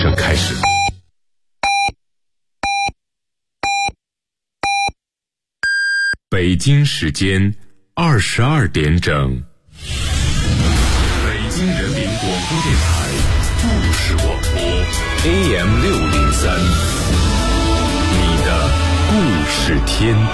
声开始。北京时间22点整，北京人民广播电台故事广播 AM603，你的故事天地。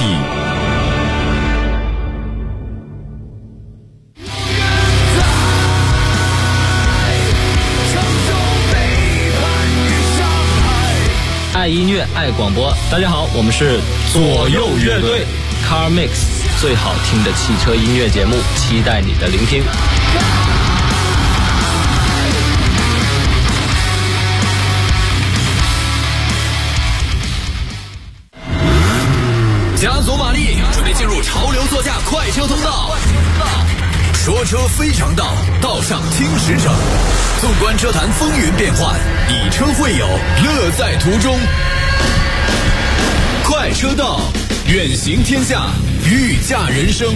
爱音乐，爱广播。大家好，我们是左右乐队 Car Mix， 最好听的汽车音乐节目，期待你的聆听。 加足马力，准备进入潮流座驾快车通道。说车非常道，道上听驰骋。纵观车坛风云变幻，以车会友，乐在途中。快车道，远行天下，御驾人生。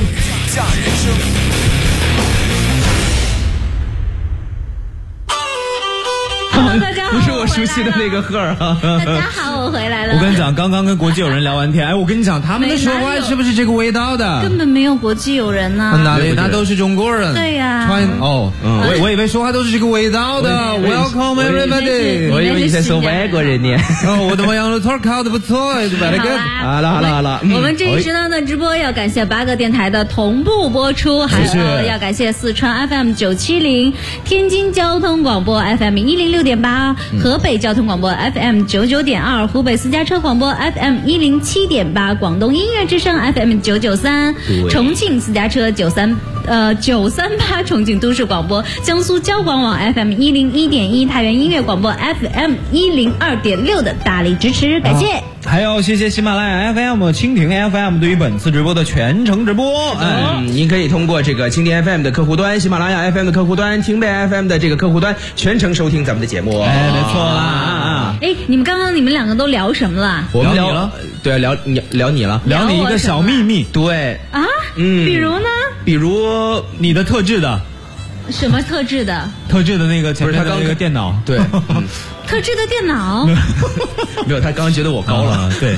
大家好， 不是我熟悉的那个赫尔哈。 大家好，我回来了。 我跟你讲，刚刚跟国际友人聊完天，哎，我跟你讲，他们的说话是不是这个味道的？ 根本没有国际友人呢。 哪里？那都是中国人。 对呀。 我以为说话都是这个味道的。Welcome everybody。 我以为你在说外国人呢。 我的羊肉串烤的不错，拜了个。 好了。 我们这一时段的直播要感谢8个电台的同步播出，还有要感谢四川 FM 970、天津交通广播 FM 106.8、河北交通广播 FM 99.2、湖北私家车广播 FM 107.8、广东音乐之声 FM 993、重庆私家车938、重庆都市广播、江苏交广网 FM 101.1、太原音乐广播 FM 102.6的大力支持，感谢。 还有谢谢喜马拉雅 FM、蜻蜓 FM 对于本次直播的全程直播。 您可以通过这个蜻蜓 FM 的客户端、喜马拉雅 FM 的客户端、听贝 FM 的这个客户端全程收听咱们的节目。 没错啦。 你们两个都聊什么了？ 我们聊你了。 对，聊你了， 聊你一个小秘密。 对啊，比如呢？ 比如你的特制的。 什么特制的？ 特制的那个前面的那个电脑。 对。 特制的电脑。 没有，他刚刚觉得我高了。 对。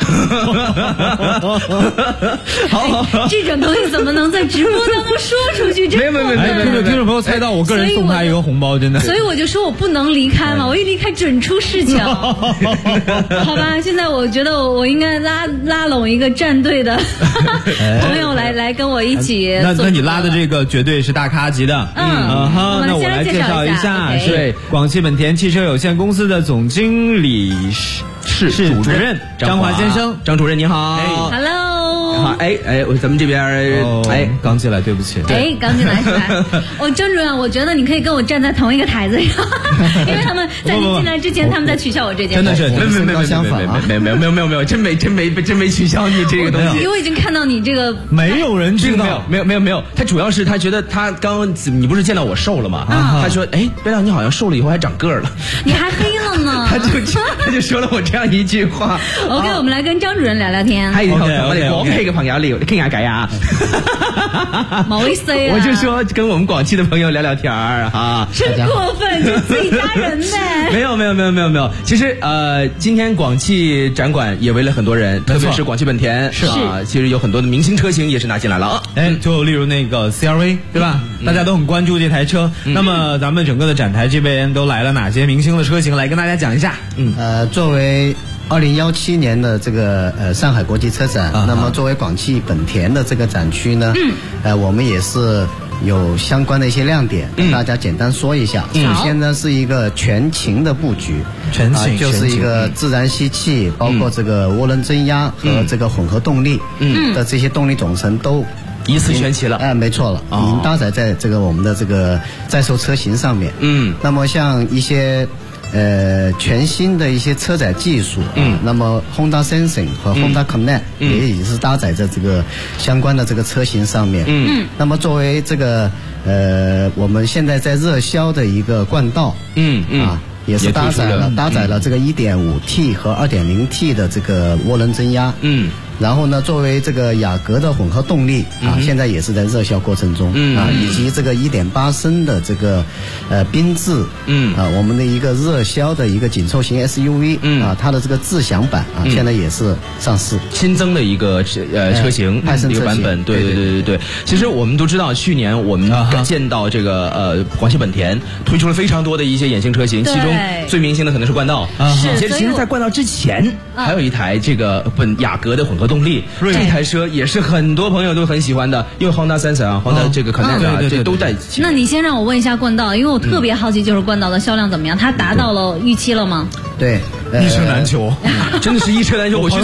好，这种东西怎么能在直播当中说出去？ 没有， 听众朋友猜到，我个人送他一个红包，真的。 所以我就说我不能离开嘛，我一离开准出事情。好吧，现在我觉得我应该拉拢一个战队的朋友来跟我一起。 那你拉的这个绝对是大咖级的。那我来介绍一下，是广汽本田汽车有限公司的总经理室主任张华先生。 张主任你好。 Hello。 好，咱们这边刚进来，对不起。 刚进来是吧？张主任，我觉得你可以跟我站在同一个台子上，因为他们在你进来之前，他们在取笑我这件事。 真的是， 没有，真没取笑你这个东西。 因为我已经看到你这个， 没有人知道， 没有。他主要是他觉得他刚你不是见到我瘦了吗？他说，边亮你好像瘦了以后还长个儿了， 你还黑了呢。 他就说了我这样一句话。 OK， 我们来跟張主任聊聊天。 係我哋廣汽嘅朋友傾下偈啊。 唔好意思啊。 我就說跟我們廣汽的朋友聊聊天啊。 真過分，就自己家人呢。 沒有。其實今天廣汽展館也圍了很多人，特別是廣汽本田是啊，其實有很多的明星車型也是拿進來了啊。 就例如那個 CRV 對吧？大家都很關注這台車。那麼咱們整個的展台這邊都來了哪些明星的車型？來跟大家講一下。 作為2017年的這個上海國際車展，那麼作為廣汽本田的這個展區呢，我們也是有相關的一些亮點，跟大家簡單說一下。首先呢是一個全擎的佈局，就是一個自然吸氣，包括這個渦輪增壓和這個混合動力的這些動力總成都一次全齊了。 沒錯了，已經搭載在這個我們的這個在售車型上面。那麼像一些全新的一些車載技術，那麼 Honda Sensing 和 Honda Connect 也是搭載在這個相關的這個車型上面。那麼作為這個我們現在在熱銷的一個冠道，也是搭載了這個 1.5T 和 2.0T 的這個渦輪增壓。 然后呢，作为这个雅阁的混合动力现在也是在热销过程中以及这个1.8升的这个缤智我们的一个热销的一个紧凑型 SUV 它的这个智享版现在也是上市， 新增的一个车型一个版本。对。其实我们都知道，去年我们见到这个广汽本田推出了非常多的一些衍生车型，其中最明星的可能是冠道。其实在冠道之前还有一台这个雅阁的混合动力，这台车也是很多朋友都很喜欢的，因为 Honda Sensor、Honda 这个 Connect 这都在。 那你先让我问一下冠道，因为我特别好奇，就是冠道的销量怎么样？它达到了预期了吗？ 对， 一车难求， 真的是一车难求。我去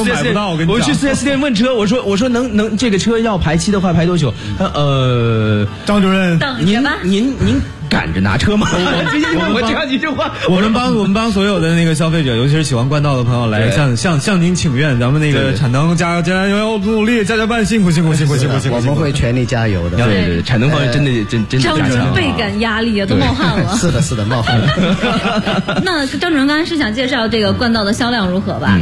4S店问车，我说能这个车要排期的话排多久？ 张主任， 您赶着拿车吗？直接问我这样几句话。 我们帮所有的那个消费者，尤其是喜欢冠道的朋友来向您请愿，咱们那个产能加油努力，加班，辛苦。 我们会全力加油的。 对，产能方面真的张主任倍感压力啊，都冒汗了。 是的，冒汗了。 那张主任刚才是想介绍这个冠道的销量如何吧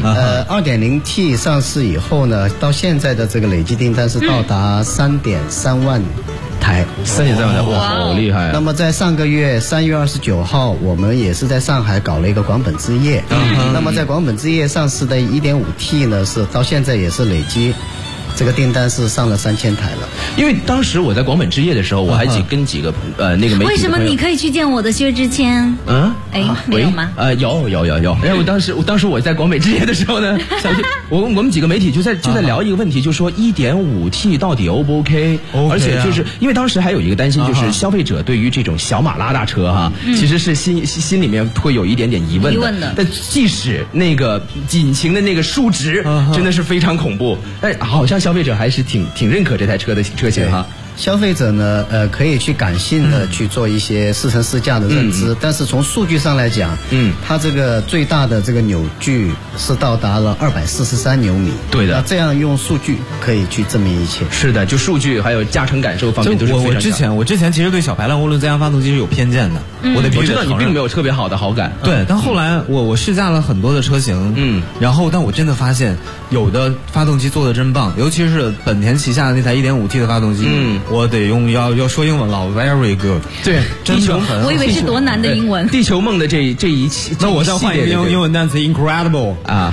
？2.0T 上市以后呢，到现在的这个累计订单是到达3.3万台 ，3.3万台，哇，好厉害！ 那么在上个月3月29号，我们也是在上海搞了一个广本之夜。那么在广本之夜上市的 1.5T 呢，是到现在也是累积这个订单是上了3000台了。 因为当时我在广本之夜的时候，我还跟几个那个媒体。 为什么你可以去见我的薛之谦？没有吗？ 有。然后当时我在广北之夜的时候呢，我们几个媒体就在聊一个问题，就说 1.5T 到底 O 不 OK？ 而且就是因为当时还有一个担心，就是消费者对于这种小马拉大车其实是心里面会有一点点疑问的。但即使那个引擎的那个数值真的是非常恐怖，好像消费者还是挺认可这台车的车型哈。 消费者呢，可以去感性的去做一些试乘试驾的认知，但是从数据上来讲，它这个最大的这个扭矩是到达了243牛米。 对的， 那这样用数据可以去证明一切。 是的，就数据还有驾乘感受方面都是非常强。 我之前其实对小排量涡轮增压发动机是有偏见的，我知道你并没有特别好的好感。 对，但后来我试驾了很多的车型，然后但我真的发现有的发动机做的真棒，尤其是本田旗下的那台 1.5T 的发动机，我得用要说英文了 ，very good。 对， 真的很。 我以为是多难的英文。 地球梦的这一期， 那我再换一个英文单词 incredible 啊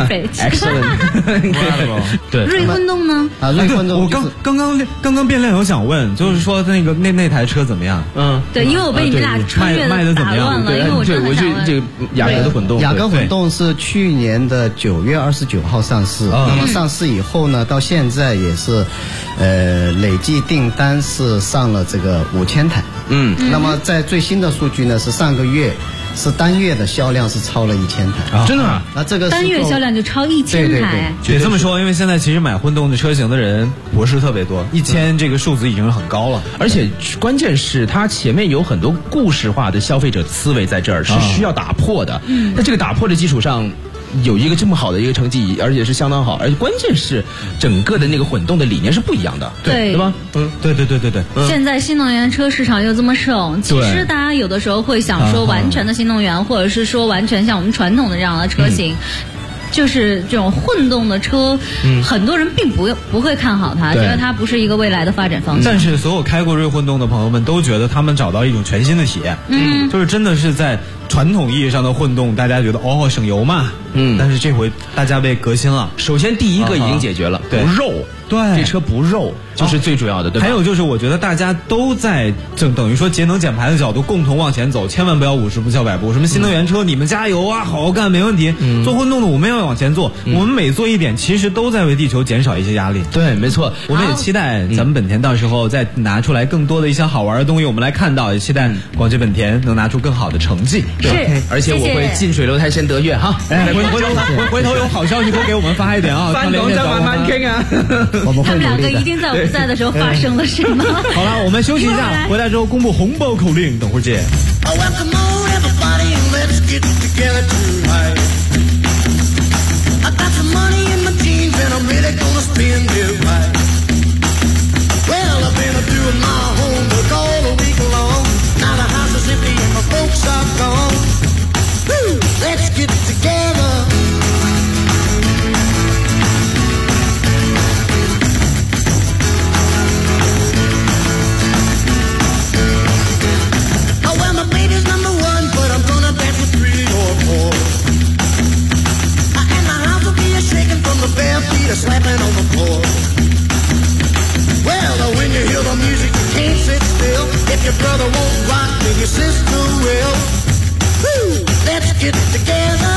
，perfect，excellent。 对， 锐混动呢？ 锐混动。 我刚刚变亮有想问，就是说那台车怎么样？ 对，因为我被你们俩穿越卖的怎么样？ 因为我真的想问。 这个雅阁的混动， 雅阁混动是去年的9月29号上市，那么上市以后呢，到现在也是，累计订单是上了这个5000台。那么在最新的数据呢，是上个月是单月的销量是超了1000台。 真的吗？ 那这个单月销量就超1000台。 也这么说，因为现在其实买混动的车型的人不是特别多，1000这个数字已经是很高了。 而且关键是它前面有很多故事化的消费者思维在这儿，是需要打破的。在这个打破的基础上，有一个这么好的一个成绩，而且是相当好，而且关键是整个的那个混动的理念是不一样的，对吧？ 对。 现在新能源车市场又这么盛，其实大家有的时候会想说完全的新能源，或者是说完全像我们传统的这样的车型。就是这种混动的车，很多人并不会看好它，觉得它不是一个未来的发展方向。 但是所有开过锐混动的朋友们都觉得他们找到一种全新的体验，就是真的是在传统意义上的混动，大家觉得省油嘛，但是这回大家被革新了。 首先第一个已经解决了，不肉。 对， 这车不肉就是最主要的，对吧？ 还有就是，我觉得大家都在等于说节能减排的角度共同往前走，千万不要50步笑100步。什么新能源车，你们加油啊，好好干，没问题。做混动的我们要往前做，我们每做一点，其实都在为地球减少一些压力。 对，没错。 我们也期待咱们本田到时候再拿出来更多的一些好玩的东西，我们来看到，也期待广汽本田能拿出更好的成绩。 是， 而且我会近水楼台先得月哈。 回头有好消息多给我们发一点啊， 翻广再慢慢听啊。 他们两个一定在我不在的时候发生了什么？ 好了，我们休息一下，回来之后公布红包口令，等会儿见。 it together.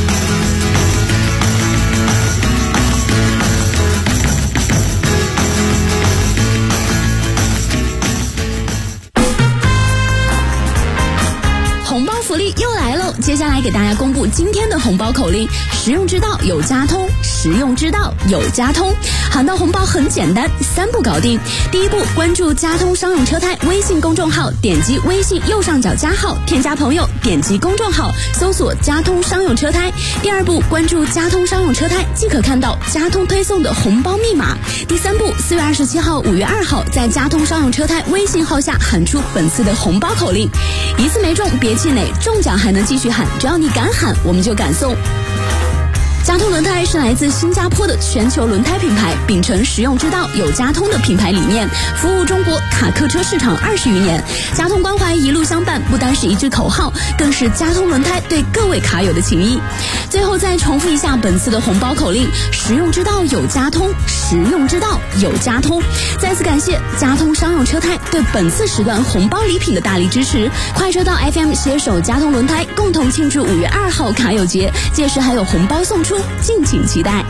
红包福利又来喽！接下来给大家公布今天的红包口令：实用之道有家通，实用之道有家通。喊到红包很简单，3步搞定。第一步，关注家通商用车胎微信公众号，点击微信右上角加号，添加朋友，点击公众号，搜索家通商用车胎。第二步，关注家通商用车胎，即可看到家通推送的红包密码。第三步，4月27号、5月2号，在家通商用车胎微信号下喊出本次的红包口令，一次没中别气馁，中奖还能继续喊，只要你敢喊，我们就敢送。家通轮胎是来自新加坡的全球轮胎品牌，秉承实用之道有家通的品牌理念，服务中国卡客车市场20余年。家通关怀一路相伴，不单是一句口号，更是家通轮胎对各位卡友的情谊。最后再重复一下本次的红包口令：实用之道有家通，实用之道有家通。再次感谢家通商用车胎对本次时段红包礼品的大力支持。快车道 FM 携手家通轮胎，共同庆祝5月2号卡友节，届时还有红包送出，敬请期待。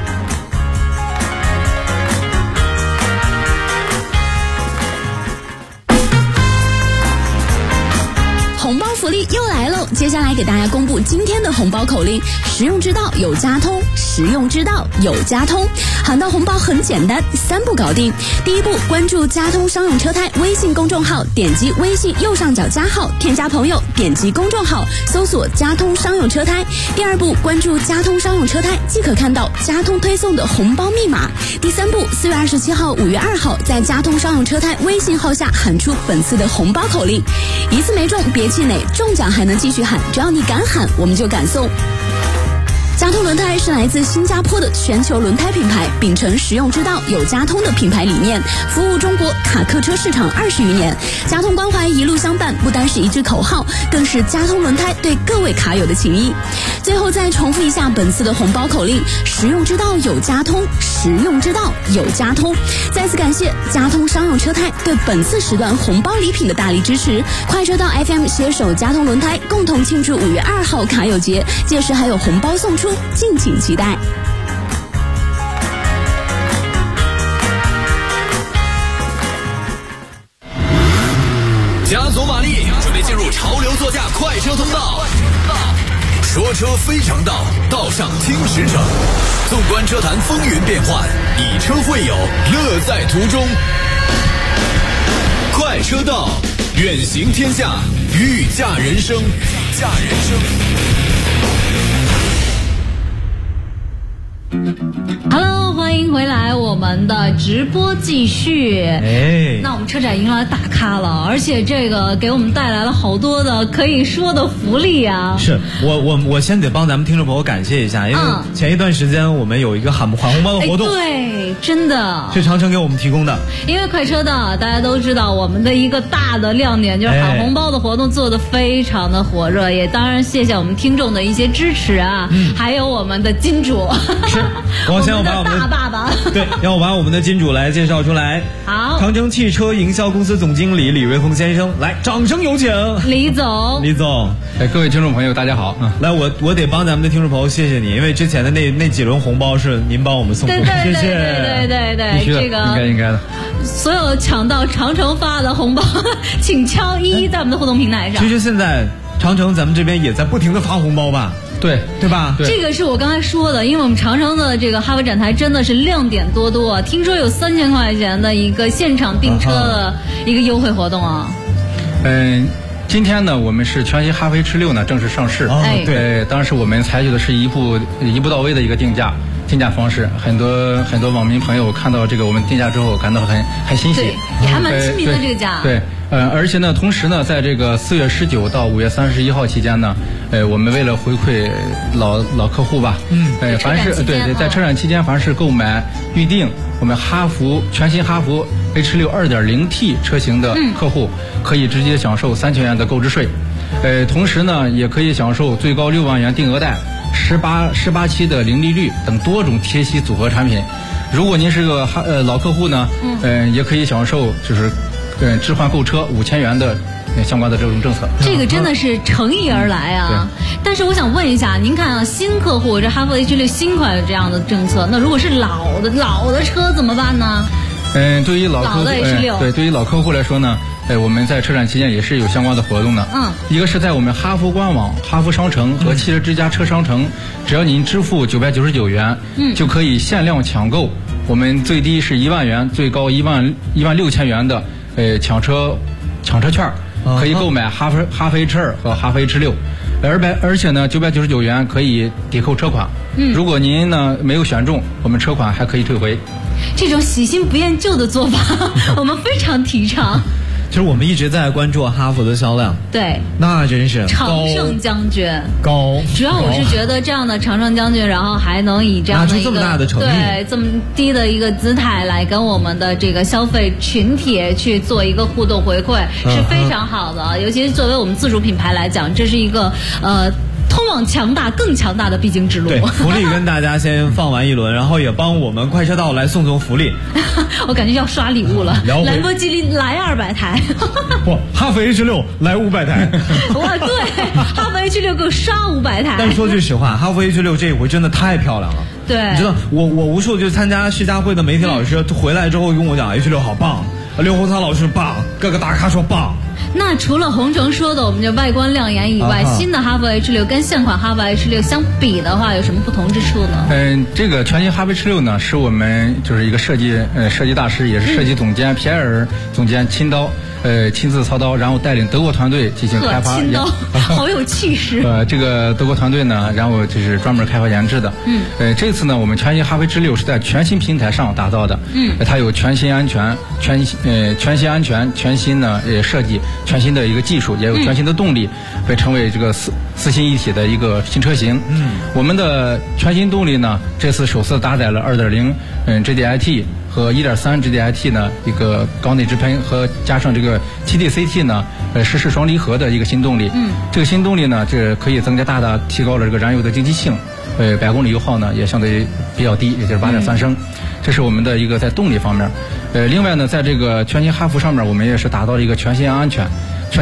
红包福利又来喽！接下来给大家公布今天的红包口令：实用之道有家通，实用之道有家通。喊到红包很简单，3步搞定。第一步，关注家通商用车胎微信公众号，点击微信右上角加号，添加朋友，点击公众号，搜索家通商用车胎。第二步，关注家通商用车胎，即可看到家通推送的红包密码。第三步，4月27号、5月2号，在家通商用车胎微信号下喊出本次的红包口令，一次没中别气馁，中奖还能继续喊，只要你敢喊，我们就敢送。家通轮胎是来自新加坡的全球轮胎品牌，秉承实用之道有家通的品牌理念，服务中国卡客车市场20余年。家通关怀一路相伴，不单是一句口号，更是家通轮胎对各位卡友的情谊。最后再重复一下本次的红包口令：实用之道有家通，实用之道有家通。再次感谢家通商用车胎对本次时段红包礼品的大力支持。快车道 FM 携手家通轮胎，共同庆祝5月2号卡友节，届时还有红包送出，敬请期待。 加足马力，准备进入潮流座驾快车通道。说车非常道，道上听实诚。纵观车坛风云变幻，以车会友，乐在途中。快车道，远行天下，御驾人生。驾人生。 Hello， 欢迎回来，我们的直播继续。那我们车展迎来大咖了，而且这个给我们带来了好多的可以说的福利啊。 是我先得帮咱们听众朋友感谢一下，因为前一段时间我们有一个喊红包的活动， 对，真的是长城给我们提供的。 因为快车道大家都知道，我们的一个大的亮点就是喊红包的活动做得非常的火热，也当然谢谢我们听众的一些支持啊，还有我们的金主。 是，我先要把我们的大爸爸对，让我把我们的金主来介绍出来。 好， 长城汽车营销公司总经理李瑞峰先生，来，掌声有请。 李总， 李总， 各位听众朋友，大家好。 来，我得帮咱们的听众朋友谢谢你，因为之前的那几轮红包是您帮我们送出，谢谢。 对，这个应该的。 所有抢到长城发的红包，请敲1在我们的互动平台上。 其实现在长城咱们这边也在不停的发红包吧。对吧？ 这个是我刚才说的，因为我们长城的这个哈弗展台真的是亮点多多，听说有3000块钱的一个现场订车的一个优惠活动啊。 今天呢，我们是全新哈弗 H6 呢正式上市。对，当时我们采取的是一步到位的一个定价方式，很多网民朋友看到这个我们定价之后感到很欣喜， 也还蛮亲民的这个价。 对。而且呢，同时呢，在这个4月19到5月31号期间呢，我们为了回馈老客户吧，凡是在车展期间，凡是购买预定我们全新哈弗 H6 2.0T 车型的客户，可以直接享受3000元的购置税，同时呢，也可以享受最高6万元定额贷、18期的零利率等多种贴息组合产品。如果您是个老客户呢，也可以享受就是置换购车5000元的相关的这种政策。 这个真的是诚意而来啊！但是我想问一下，您看啊，新客户这哈弗 H6 新款有这样的政策，那如果是老的车怎么办呢？ 对于老客户，对于老客户来说呢，我们在车展期间也是有相关的活动的。一个是在我们哈弗官网、哈弗商城和汽车之家车商城，只要您支付999元，就可以限量抢购。我们最低是1万元，最高16000元的抢车券，可以购买哈弗 H2 和哈弗 H6。而且呢，999元可以抵扣车款。如果您呢没有选中，我们车款还可以退回。 这种喜新不厌旧的做法，我们非常提倡。 其实我们一直在关注哈弗的销量， 对， 那真是常胜将军高。 主要我是觉得这样的常胜将军，然后还能以这样的一个拿出这么大的诚意， 对这么低的一个姿态来跟我们的这个消费群体去做一个互动回馈，是非常好的。尤其是作为我们自主品牌来讲，这是一个通往更强大的必经之路。 对，福利跟大家先放完一轮，然后也帮我们快车道来送福利。 我感觉要刷礼物了，兰博基尼来200台， 不，哈弗 H6 来500台。 哇，对，哈弗 H6 给我刷500台。 但说句实话，哈弗 H6 这一回真的太漂亮了。 对， 你知道，我无数就参加世嘉会的媒体老师回来之后跟我讲 H6 好棒，刘洪涛老师棒，各个大咖说棒。 那除了洪城说的我们就外观亮眼以外，新的哈弗 H6 跟现款哈弗 H6 相比的话，有什么不同之处呢？ 这个全新哈弗 H6 呢，是我们就是一个设计大师，也是设计总监皮埃尔总监亲自操刀，然后带领德国团队进行开发。 亲刀，好有气势。 这个德国团队呢，然后就是专门开发研制的。这次呢，我们全新哈弗 H6 是在全新平台上打造的。它有全新安全、全新呢设计。全新的一个技术，也有全新的动力，被称为这个四新一体的一个新车型。我们的全新动力呢，这次首次搭载了2.0GDIT 和1.3 GDIT 呢一个高内直喷，和加上这个7D-CT 呢湿式双离合的一个新动力。这个新动力呢，这可以大大提高了这个燃油的经济性，100公里油耗呢也相对比较低，也就是8.3升。这是我们的一个在动力方面。另外呢，在这个全新哈弗上面，我们也是打造了一个全新安全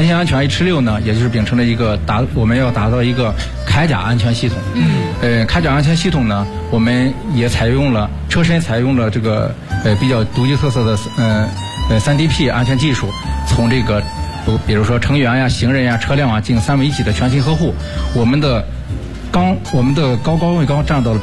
H6 呢，也就是秉承了一个我们要打造一个铠甲安全系统。铠甲安全系统呢，我们也车身采用了这个比较独具特色的3DP 安全技术，从这个比如说乘员呀、行人呀、车辆啊进行3位一体的全新呵护。我们的高高位钢占到了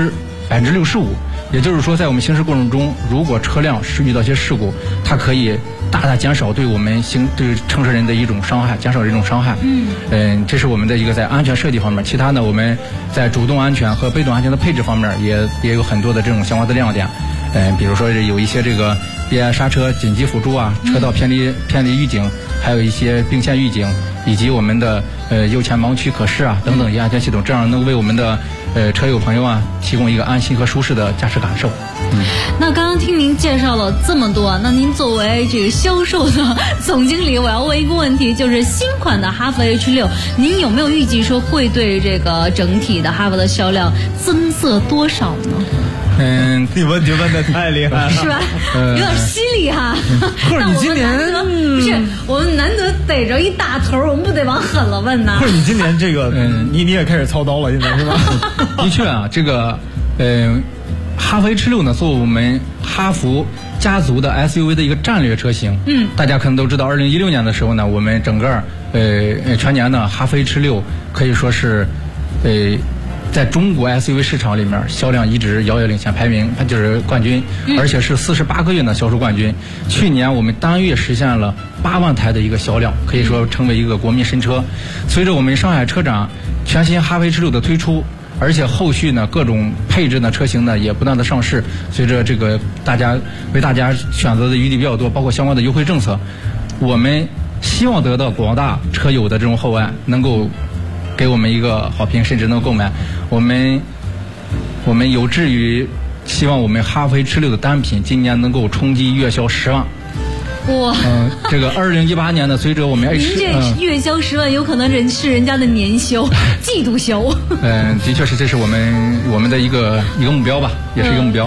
65%。也就是说，在我们行驶过程中，如果车辆是遇到一些事故，它可以大大减少对我们对乘车人的一种伤害，减少这种伤害。这是我们的一个在安全设计方面。其他呢，我们在主动安全和被动安全的配置方面也有很多的这种相关的亮点。比如说有一些这个别刹车紧急辅助啊，车道偏离预警，还有一些并线预警，以及我们的右前盲区可视啊等等一些安全系统，这样能为我们的车友朋友啊提供一个安心和舒适的驾驶感受。 那刚刚听您介绍了这么多，那您作为这个销售的总经理，我要问一个问题，就是新款的哈弗 H6，您有没有预计说会对这个整体的哈弗的销量增色多少呢？ 你问题问的太厉害了， 是吧？有点犀利哈。 或者你今年不是我们难得逮着一大头，我们不得往狠了问呢？ 或者你今年这个你也开始操刀了，现在是吧？ 的确啊，这个哈弗 H6 呢，作为我们哈弗家族的 SUV 的一个战略车型。大家可能都知道，2016年的时候呢，我们整个全年呢，哈弗 H6 可以说是在中国 SUV 市场里面销量一直遥遥领先，排名它就是冠军，而且是48个月的销售冠军。去年我们单月实现了8万台的一个销量，可以说成为一个国民神车。随着我们上海车展全新哈弗 H6 的推出，而且后续呢各种配置的车型呢也不断的上市，随着这个为大家选择的余地比较多，包括相关的优惠政策，我们希望得到广大车友的这种厚爱，能够给我们一个好评，甚至能购买。我们有志于希望我们哈弗 H6 的单品今年能够冲击月销10万。 哇！ 这个2018年呢，随着我们您这月销10万，有可能是人家的年销、季度销。 的确是，这是我们的一个目标吧，也是一个目标。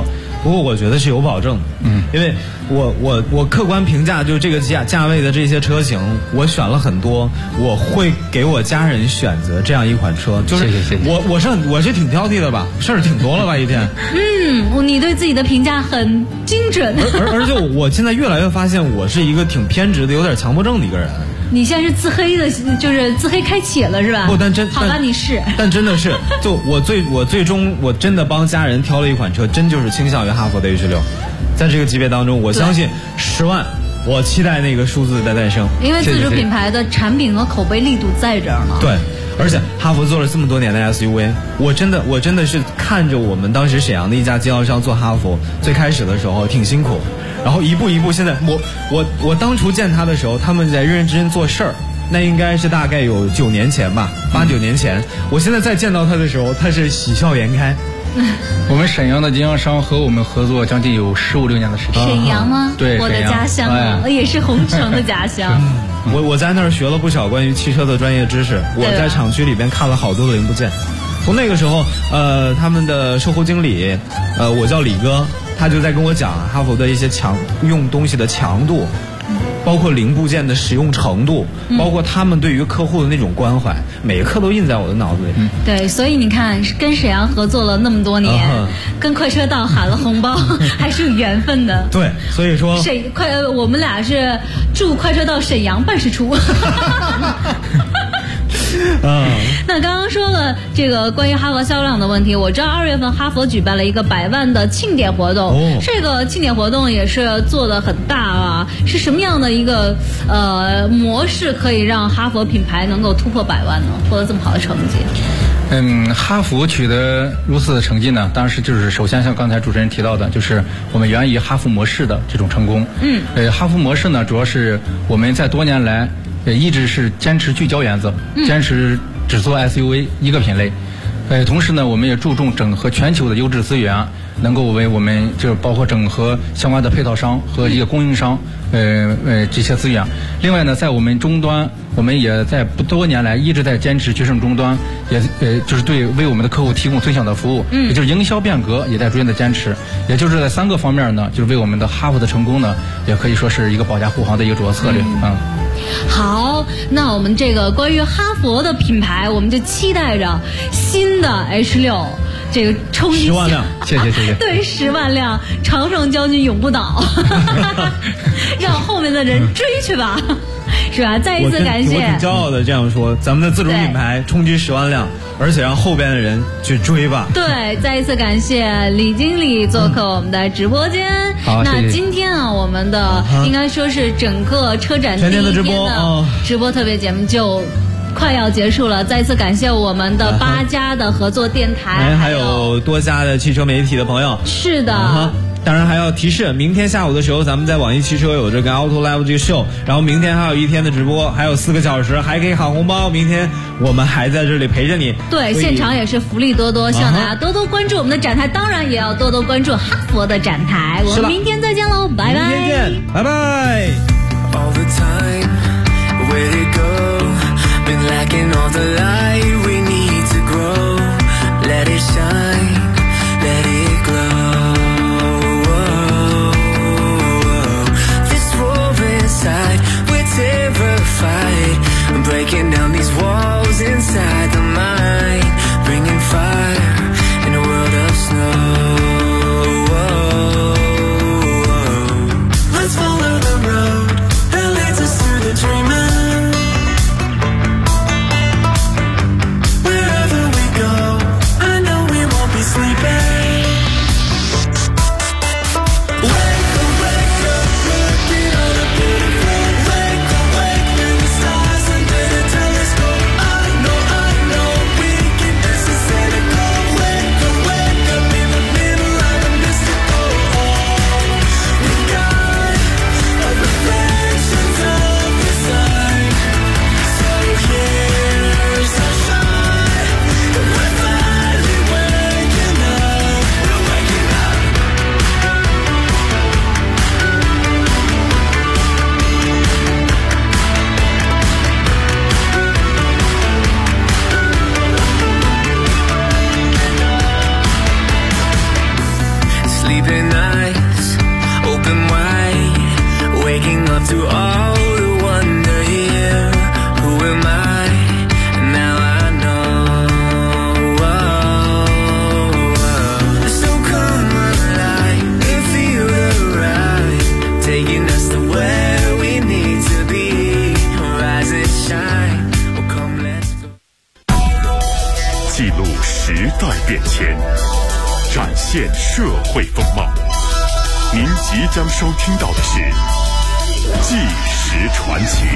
不过我觉得是有保证的，因为我客观评价就这个价位的这些车型，我选了很多，我会给我家人选择这样一款车，就是我是挺挑剔的吧，事儿挺多了吧一天。 你对自己的评价很精准。 而且我现在越来越发现，我是一个挺偏执的、有点强迫症的一个人。 你现在是自黑的，就是自黑开启了是吧？ 不，但好吧，你是。 但真的是，就我最终我真的帮家人挑了一款车，真就是倾向于哈弗的 H6，在这个级别当中，我相信10万，我期待那个数字的诞生。 因为自主品牌的产品和口碑力度在这儿呢。 对。而且哈弗做了这么多年的 SUV， 我真的是看着我们当时沈阳的一家经销商做哈弗，最开始的时候挺辛苦，然后一步一步，现在我当初见他的时候，他们在认认真真做事儿，那应该是大概有9年前吧，8、9年前。我现在再见到他的时候，他是喜笑颜开。 我们沈阳的经销商和我们合作将近有15、16年的时间。 沈阳吗？ 对， 我的家乡啊，也是红城的家乡。 我在那儿学了不少关于汽车的专业知识，我在厂区里边看了好多的零部件。从那个时候，他们的售后经理，我叫李哥，他就在跟我讲哈弗的一些用东西的强度，包括零部件的使用程度，包括他们对于客户的那种关怀，每一刻都印在我的脑子里。 对，所以你看，跟沈阳合作了那么多年，跟快车道喊了红包，还是有缘分的。 对，所以说我们俩是驻快车道沈阳办事处。那刚刚说了这个关于哈弗销量的问题，我知道2月份哈弗举办了一个100万的庆典活动，这个庆典活动也是做得很大啊，是什么样的一个模式可以让哈弗品牌能够突破100万呢？获得这么好的成绩？ 哈弗取得如此的成绩呢，当时就是首先像刚才主持人提到的，就是我们源于哈弗模式的这种成功。哈弗模式呢，主要是我们在多年来一直是坚持聚焦原则，坚持只做 SUV 一个品类。同时呢，我们也注重整合全球的优质资源，能够为我们就是包括整合相关的配套商和一个供应商，这些资源。另外呢，在我们终端，我们也在多年来一直在坚持决胜终端，也就是为我们的客户提供最小的服务，也就是营销变革也在逐渐的坚持。也就是在3个方面呢，就是为我们的哈弗的成功呢，也可以说是一个保驾护航的一个主要策略。 好，那我们这个关于哈弗的品牌，我们就期待着新的 H6这个冲击 10万辆，谢谢。 对，10万辆，常胜将军永不倒，让后面的人追去吧。是吧？再一次感谢。 我挺骄傲的这样说，咱们的自主品牌冲击10万辆，而且让后边的人去追吧。 对，再一次感谢李经理做客我们的直播间。 好， 那今天啊，我们的应该说是整个车展第一天的直播特别节目就快要结束了，再次感谢我们的8家的合作电台， 还有多家的汽车媒体的朋友。 是的。 当然还要提示，明天下午的时候，咱们在网易汽车有这个 Auto Live 这个秀，然后明天还有一天的直播，还有4个小时，还可以喊红包。明天我们还在这里陪着你。 对，现场也是福利多多，希望大家多多关注我们的展台，当然也要多多关注哈佛的展台。我们明天再见喽，拜拜。 明天见，拜拜。 Breaking down these walls inside the mind, bringing fire in a world of snow. Let's follow the road that leads us to the dreamer. 录时代变迁，展现社会风貌。您即将收听到的是《纪实传奇》。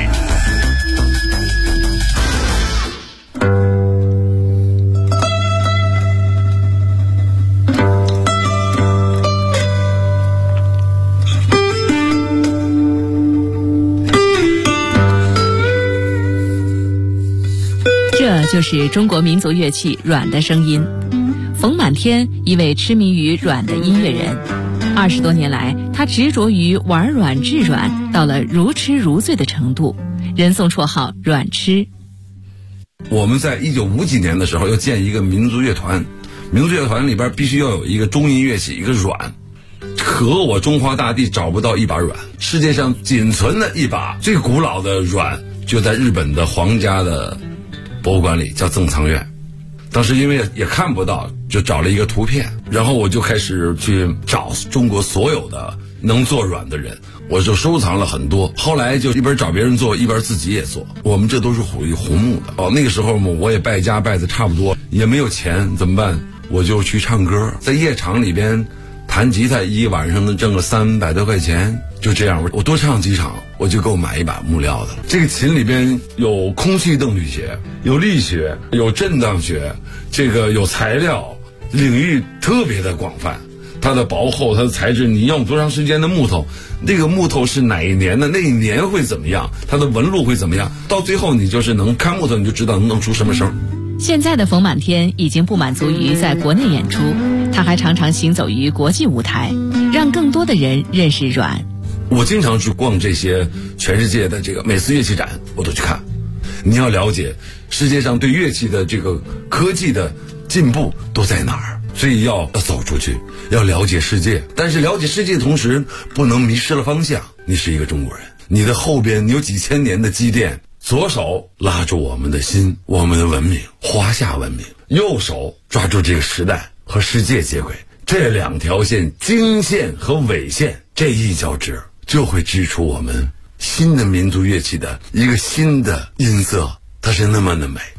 这就是中国民族乐器阮的声音。冯满天，一位痴迷于阮的音乐人，20多年来，他执着于玩阮制阮，到了如痴如醉的程度，人送绰号阮痴。 我们在1950几年的时候要建一个民族乐团，民族乐团里边必须要有一个中音乐器，一个阮。可我中华大地找不到一把阮，世界上仅存的一把最古老的阮，就在日本的皇家的博物馆里，叫赠藏院。当时因为也看不到，就找了一个图片，然后我就开始去找中国所有的能做阮的人，我就收藏了很多。后来就一边找别人做，一边自己也做。我们这都是属于红木的那个时候我也败家败的差不多，也没有钱，怎么办？我就去唱歌，在夜场里边弹吉他，一晚上能挣个300多块钱。就这样，我多唱几场，我就够买一把木料的。这个琴里边有空气动力学，有力学，有震荡学，这个有材料，领域特别的广泛。它的薄厚，它的材质，你用多长时间的木头，那个木头是哪一年的，那一年会怎么样，它的纹路会怎么样，到最后你就是能看木头，你就知道能弄出什么声。 现在的冯满天已经不满足于在国内演出，他还常常行走于国际舞台，让更多的人认识阮。 我经常去逛这些全世界的这个美式乐器展，我都去看。你要了解世界上对乐器的这个科技的进步都在哪儿，所以要走出去，要了解世界。但是了解世界的同时，不能迷失了方向。你是一个中国人，你的后边你有几千年的积淀，左手拉住我们的心，我们的文明，华夏文明；右手抓住这个时代和世界接轨。这两条线，经线和纬线，这一交织，就会织出我们新的民族乐器的一个新的音色，它是那么的美。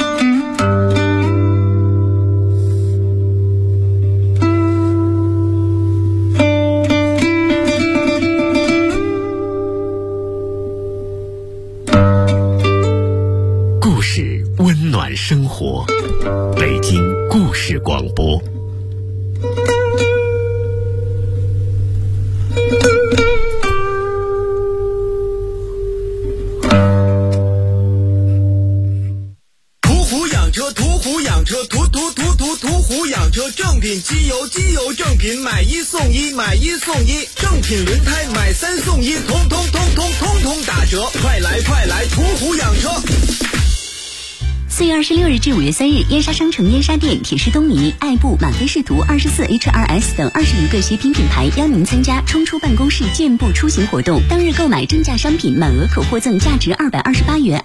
故事温暖生活，北京故事广播。 正品机油，机油正品买1送1，买1送1，正品轮胎买3送1，通通打折，快来途虎养车。 4月26日至5月3日，燕莎商城燕莎店、铁狮东尼、爱布、满飞仕途、24HRS 等21个协品品牌邀您参加冲出办公室健步出行活动。当日购买正价商品，满额可获赠价值228元